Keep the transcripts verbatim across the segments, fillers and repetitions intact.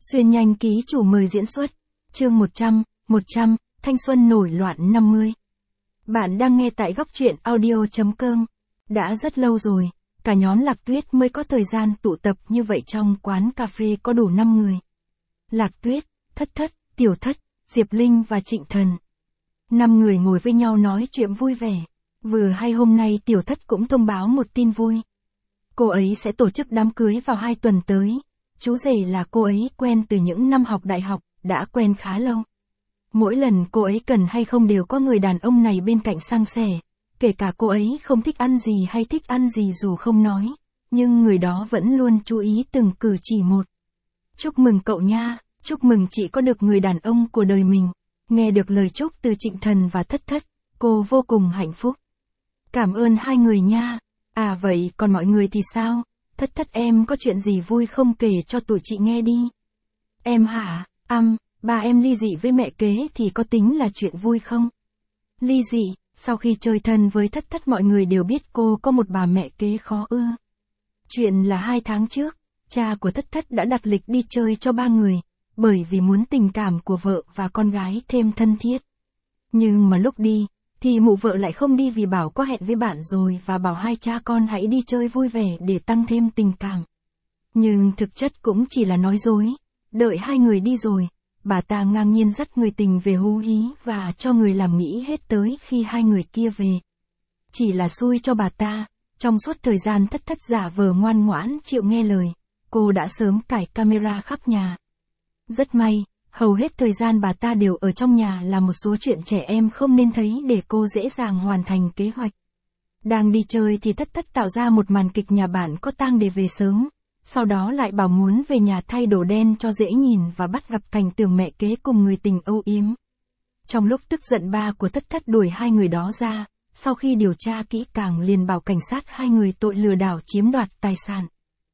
Xuyên nhanh ký chủ mời diễn xuất. Chương một trăm, một trăm, thanh xuân nổi loạn năm mươi. Bạn đang nghe tại góc truyện audio chấm com. Đã rất lâu rồi, cả nhóm Lạc Tuyết mới có thời gian tụ tập như vậy trong quán cà phê có đủ năm người. Lạc Tuyết, Thất Thất, Tiểu Thất, Diệp Linh và Trịnh Thần. Năm người ngồi với nhau nói chuyện vui vẻ. Vừa hay hôm nay Tiểu Thất cũng thông báo một tin vui. Cô ấy sẽ tổ chức đám cưới vào hai tuần tới. Chú rể là cô ấy quen từ những năm học đại học, đã quen khá lâu. Mỗi lần cô ấy cần hay không đều có người đàn ông này bên cạnh san sẻ. Kể cả cô ấy không thích ăn gì hay thích ăn gì dù không nói, nhưng người đó vẫn luôn chú ý từng cử chỉ một. Chúc mừng cậu nha, chúc mừng chị có được người đàn ông của đời mình. Nghe được lời chúc từ Trịnh Thần và Thất Thất, cô vô cùng hạnh phúc. Cảm ơn hai người nha. À vậy còn mọi người thì sao? Thất Thất em có chuyện gì vui không kể cho tụi chị nghe đi. Em hả? Âm, ba em ly dị với mẹ kế thì có tính là chuyện vui không? Ly dị, sau khi chơi thân với Thất Thất mọi người đều biết cô có một bà mẹ kế khó ưa. Chuyện là hai tháng trước, cha của Thất Thất đã đặt lịch đi chơi cho ba người, bởi vì muốn tình cảm của vợ và con gái thêm thân thiết. Nhưng mà lúc đi, thì mụ vợ lại không đi vì bảo có hẹn với bạn rồi và bảo hai cha con hãy đi chơi vui vẻ để tăng thêm tình cảm. Nhưng thực chất cũng chỉ là nói dối. Đợi hai người đi rồi, bà ta ngang nhiên dắt người tình về hú hí và cho người làm nghĩ hết tới khi hai người kia về. Chỉ là xui cho bà ta, trong suốt thời gian Thất Thất giả vờ ngoan ngoãn chịu nghe lời, cô đã sớm cài camera khắp nhà. Rất may, hầu hết thời gian bà ta đều ở trong nhà làm một số chuyện trẻ em không nên thấy để cô dễ dàng hoàn thành kế hoạch. Đang đi chơi thì Thất Thất tạo ra một màn kịch nhà bạn có tang để về sớm, sau đó lại bảo muốn về nhà thay đồ đen cho dễ nhìn và bắt gặp cảnh tượng mẹ kế cùng người tình âu yếm. Trong lúc tức giận ba của Thất Thất đuổi hai người đó ra, sau khi điều tra kỹ càng liền bảo cảnh sát hai người tội lừa đảo chiếm đoạt tài sản.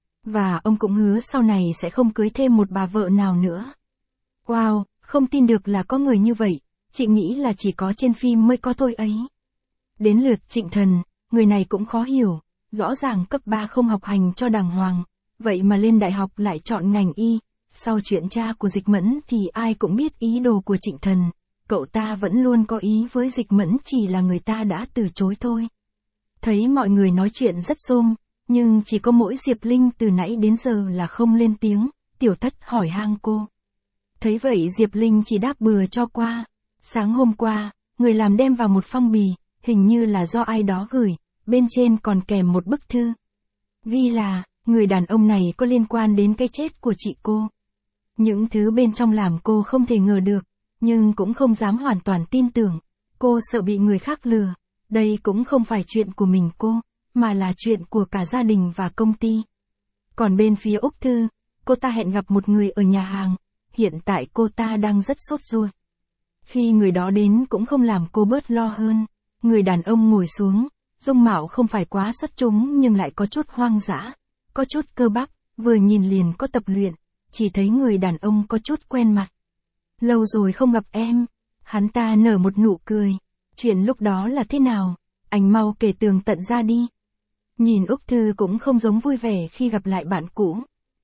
Và ông cũng hứa sau này sẽ không cưới thêm một bà vợ nào nữa. Wow, không tin được là có người như vậy, chị nghĩ là chỉ có trên phim mới có thôi ấy. Đến lượt Trịnh Thần, người này cũng khó hiểu, rõ ràng cấp ba không học hành cho đàng hoàng, vậy mà lên đại học lại chọn ngành y. Sau chuyện cha của Dịch Mẫn thì ai cũng biết ý đồ của Trịnh Thần, cậu ta vẫn luôn có ý với Dịch Mẫn chỉ là người ta đã từ chối thôi. Thấy mọi người nói chuyện rất xôm, nhưng chỉ có mỗi Diệp Linh từ nãy đến giờ là không lên tiếng, Tiểu Thất hỏi han cô. Thấy vậy Diệp Linh chỉ đáp bừa cho qua. Sáng hôm qua, người làm đem vào một phong bì, hình như là do ai đó gửi, bên trên còn kèm một bức thư. Ghi là, người đàn ông này có liên quan đến cái chết của chị cô. Những thứ bên trong làm cô không thể ngờ được, nhưng cũng không dám hoàn toàn tin tưởng. Cô sợ bị người khác lừa. Đây cũng không phải chuyện của mình cô, mà là chuyện của cả gia đình và công ty. Còn bên phía Úc Thư, cô ta hẹn gặp một người ở nhà hàng. Hiện tại cô ta đang rất sốt ruột. Khi người đó đến cũng không làm cô bớt lo hơn. Người đàn ông ngồi xuống, dung mạo không phải quá xuất chúng nhưng lại có chút hoang dã, có chút cơ bắp, vừa nhìn liền có tập luyện, chỉ thấy người đàn ông có chút quen mặt. Lâu rồi không gặp em. Hắn ta nở một nụ cười. Chuyện lúc đó là thế nào? Anh mau kể tường tận ra đi. Nhìn Úc Thư cũng không giống vui vẻ khi gặp lại bạn cũ.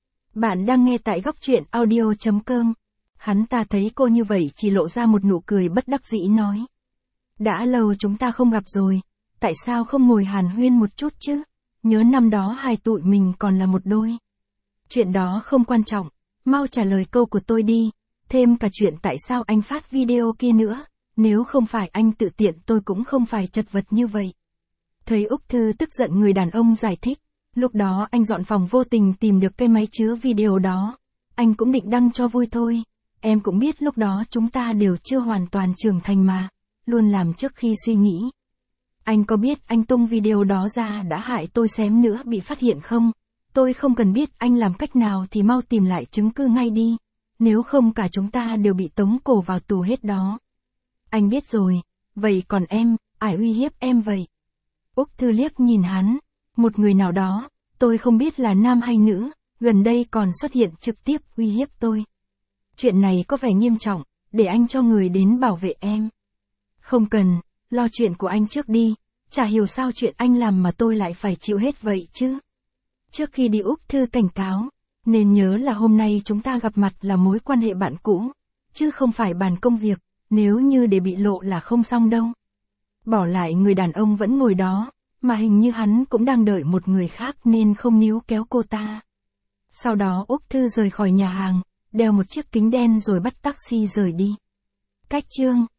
Bạn đang nghe tại góc truyện audio chấm com. Hắn ta thấy cô như vậy chỉ lộ ra một nụ cười bất đắc dĩ nói. Đã lâu chúng ta không gặp rồi, tại sao không ngồi hàn huyên một chút chứ? Nhớ năm đó hai tụi mình còn là một đôi. Chuyện đó không quan trọng, mau trả lời câu của tôi đi, thêm cả chuyện tại sao anh phát video kia nữa, nếu không phải anh tự tiện tôi cũng không phải chật vật như vậy. Thấy Úc Thư tức giận người đàn ông giải thích. Lúc đó anh dọn phòng vô tình tìm được cái máy chứa video đó. Anh cũng định đăng cho vui thôi. Em cũng biết lúc đó chúng ta đều chưa hoàn toàn trưởng thành mà. Luôn làm trước khi suy nghĩ. Anh có biết anh tung video đó ra đã hại tôi xém nữa bị phát hiện không? Tôi không cần biết anh làm cách nào thì mau tìm lại chứng cứ ngay đi. Nếu không cả chúng ta đều bị tống cổ vào tù hết đó. Anh biết rồi. Vậy còn em, ai uy hiếp em vậy? Úc Thư liếc nhìn hắn. Một người nào đó, tôi không biết là nam hay nữ, gần đây còn xuất hiện trực tiếp uy hiếp tôi. Chuyện này có vẻ nghiêm trọng, để anh cho người đến bảo vệ em. Không cần, lo chuyện của anh trước đi, chả hiểu sao chuyện anh làm mà tôi lại phải chịu hết vậy chứ. Trước khi đi Úc Thư cảnh cáo, Nên nhớ là hôm nay chúng ta gặp mặt là mối quan hệ bạn cũ, chứ không phải bàn công việc, nếu như để bị lộ là không xong đâu. Bỏ lại người đàn ông vẫn ngồi đó, mà hình như hắn cũng đang đợi một người khác nên không níu kéo cô ta. Sau đó Úc Thư rời khỏi nhà hàng, đeo một chiếc kính đen rồi bắt taxi rời đi. Cách chương